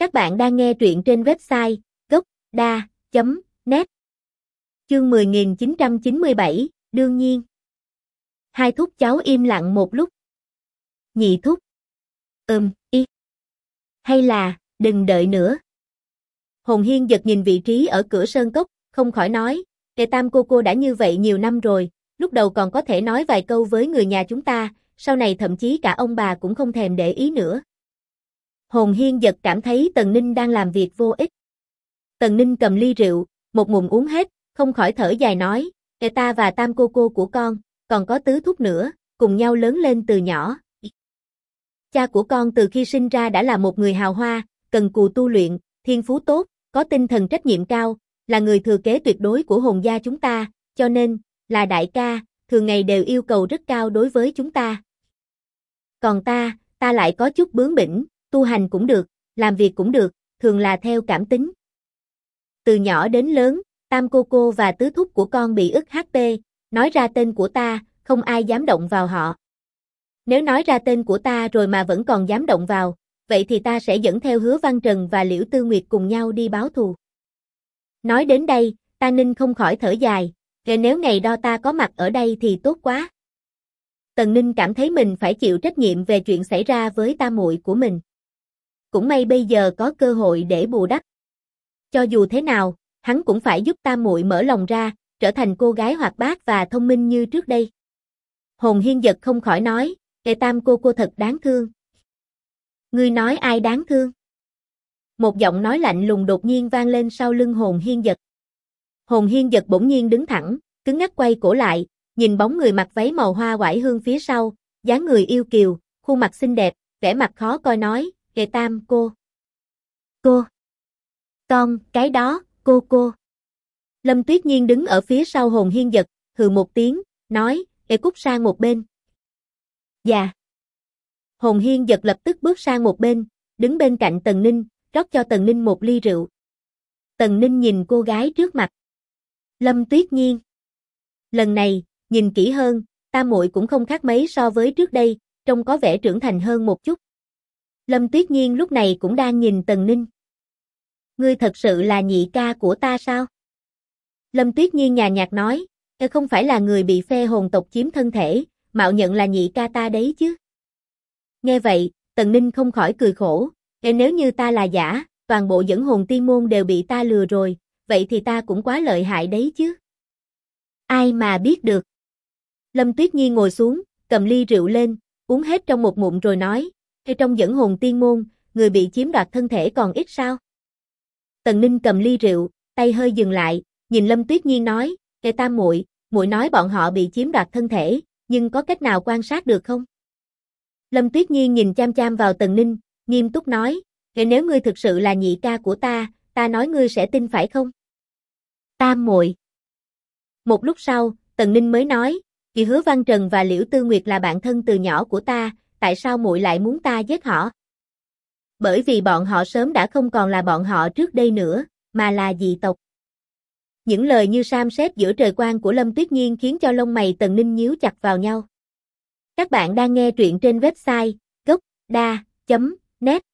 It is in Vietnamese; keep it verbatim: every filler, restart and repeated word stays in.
Các bạn đang nghe truyện trên website gốc đa chấm net. Chương mười nghìn chín trăm chín mươi bảy, đương nhiên. Hai thúc cháu im lặng một lúc. Nhị thúc. Ừm, y. Hay là, đừng đợi nữa. Hồn Hiên giật nhìn vị trí ở cửa sơn cốc, không khỏi nói, Đệ Tam cô cô đã như vậy nhiều năm rồi, lúc đầu còn có thể nói vài câu với người nhà chúng ta, sau này thậm chí cả ông bà cũng không thèm để ý nữa. Hồn Hiên giật cảm thấy Tần Ninh đang làm việc vô ích. Tần Ninh cầm ly rượu, một ngụm uống hết, không khỏi thở dài nói, Đệ ta và Tam cô cô của con, còn có tứ thúc nữa, cùng nhau lớn lên từ nhỏ. Cha của con từ khi sinh ra đã là một người hào hoa, cần cù tu luyện, thiên phú tốt, có tinh thần trách nhiệm cao, là người thừa kế tuyệt đối của hồn gia chúng ta, cho nên, là đại ca, thường ngày đều yêu cầu rất cao đối với chúng ta. Còn ta, ta lại có chút bướng bỉnh, tu hành cũng được, làm việc cũng được, thường là theo cảm tính. Từ nhỏ đến lớn, Tam cô cô và tứ thúc của con bị ức hát pê, nói ra tên của ta, không ai dám động vào họ. Nếu nói ra tên của ta rồi mà vẫn còn dám động vào, vậy thì ta sẽ dẫn theo Hứa Văn Trần và Liễu Tư Nguyệt cùng nhau đi báo thù. Nói đến đây, Ta Ninh không khỏi thở dài, kể nếu ngày đó ta có mặt ở đây thì tốt quá. Tần Ninh cảm thấy mình phải chịu trách nhiệm về chuyện xảy ra với tam muội của mình. Cũng may bây giờ có cơ hội để bù đắp. Cho dù thế nào, hắn cũng phải giúp tam muội mở lòng ra, trở thành cô gái hoạt bát và thông minh như trước đây. Hồn Hiên giật không khỏi nói, Đệ Tam cô cô thật đáng thương. Ngươi nói ai đáng thương? Một giọng nói lạnh lùng đột nhiên vang lên sau lưng Hồn Hiên giật. Hồn Hiên giật bỗng nhiên đứng thẳng, cứng ngắc quay cổ lại, nhìn bóng người mặc váy màu hoa oải hương phía sau, dáng người yêu kiều, khuôn mặt xinh đẹp, vẻ mặt khó coi nói, Đệ Tam cô. Cô. Con, cái đó, cô cô. Lâm Tuyết Nhiên đứng ở phía sau Hồn Hiên giật, hừ một tiếng, nói, để cút sang một bên. Dạ. Hồn Hiên giật lập tức bước sang một bên, đứng bên cạnh Tần Ninh, rót cho Tần Ninh một ly rượu. Tần Ninh nhìn cô gái trước mặt. Lâm Tuyết Nhiên. Lần này, nhìn kỹ hơn, tam muội cũng không khác mấy so với trước đây, trông có vẻ trưởng thành hơn một chút. Lâm Tuyết Nhiên lúc này cũng đang nhìn Tần Ninh. Ngươi thật sự là nhị ca của ta sao? Lâm Tuyết Nhiên nhàn nhạt nói, ta không phải là người bị phe hồn tộc chiếm thân thể, mạo nhận là nhị ca ta đấy chứ. Nghe vậy, Tần Ninh không khỏi cười khổ, nếu như ta là giả, toàn bộ dẫn hồn tiên môn đều bị ta lừa rồi, vậy thì ta cũng quá lợi hại đấy chứ. Ai mà biết được. Lâm Tuyết Nhiên ngồi xuống, cầm ly rượu lên, uống hết trong một ngụm rồi nói, trong dẫn hồn tiên môn, người bị chiếm đoạt thân thể còn ít sao? Tần Ninh cầm ly rượu, tay hơi dừng lại, nhìn Lâm Tuyết Nhiên nói, Đệ Tam muội, muội nói bọn họ bị chiếm đoạt thân thể, nhưng có cách nào quan sát được không? Lâm Tuyết Nhiên nhìn chăm chăm vào Tần Ninh, nghiêm túc nói, nếu ngươi thực sự là nhị ca của ta, ta nói ngươi sẽ tin phải không? Tam muội. Một lúc sau, Tần Ninh mới nói, vì Hứa Văn Trần và Liễu Tư Nguyệt là bạn thân từ nhỏ của ta, tại sao muội lại muốn ta giết họ? Bởi vì bọn họ sớm đã không còn là bọn họ trước đây nữa, mà là dị tộc. Những lời như sam sét giữa trời quang của Lâm Tuyết Nhiên khiến cho lông mày Tần Ninh nhíu chặt vào nhau. Các bạn đang nghe truyện trên website gốc đa chấm net.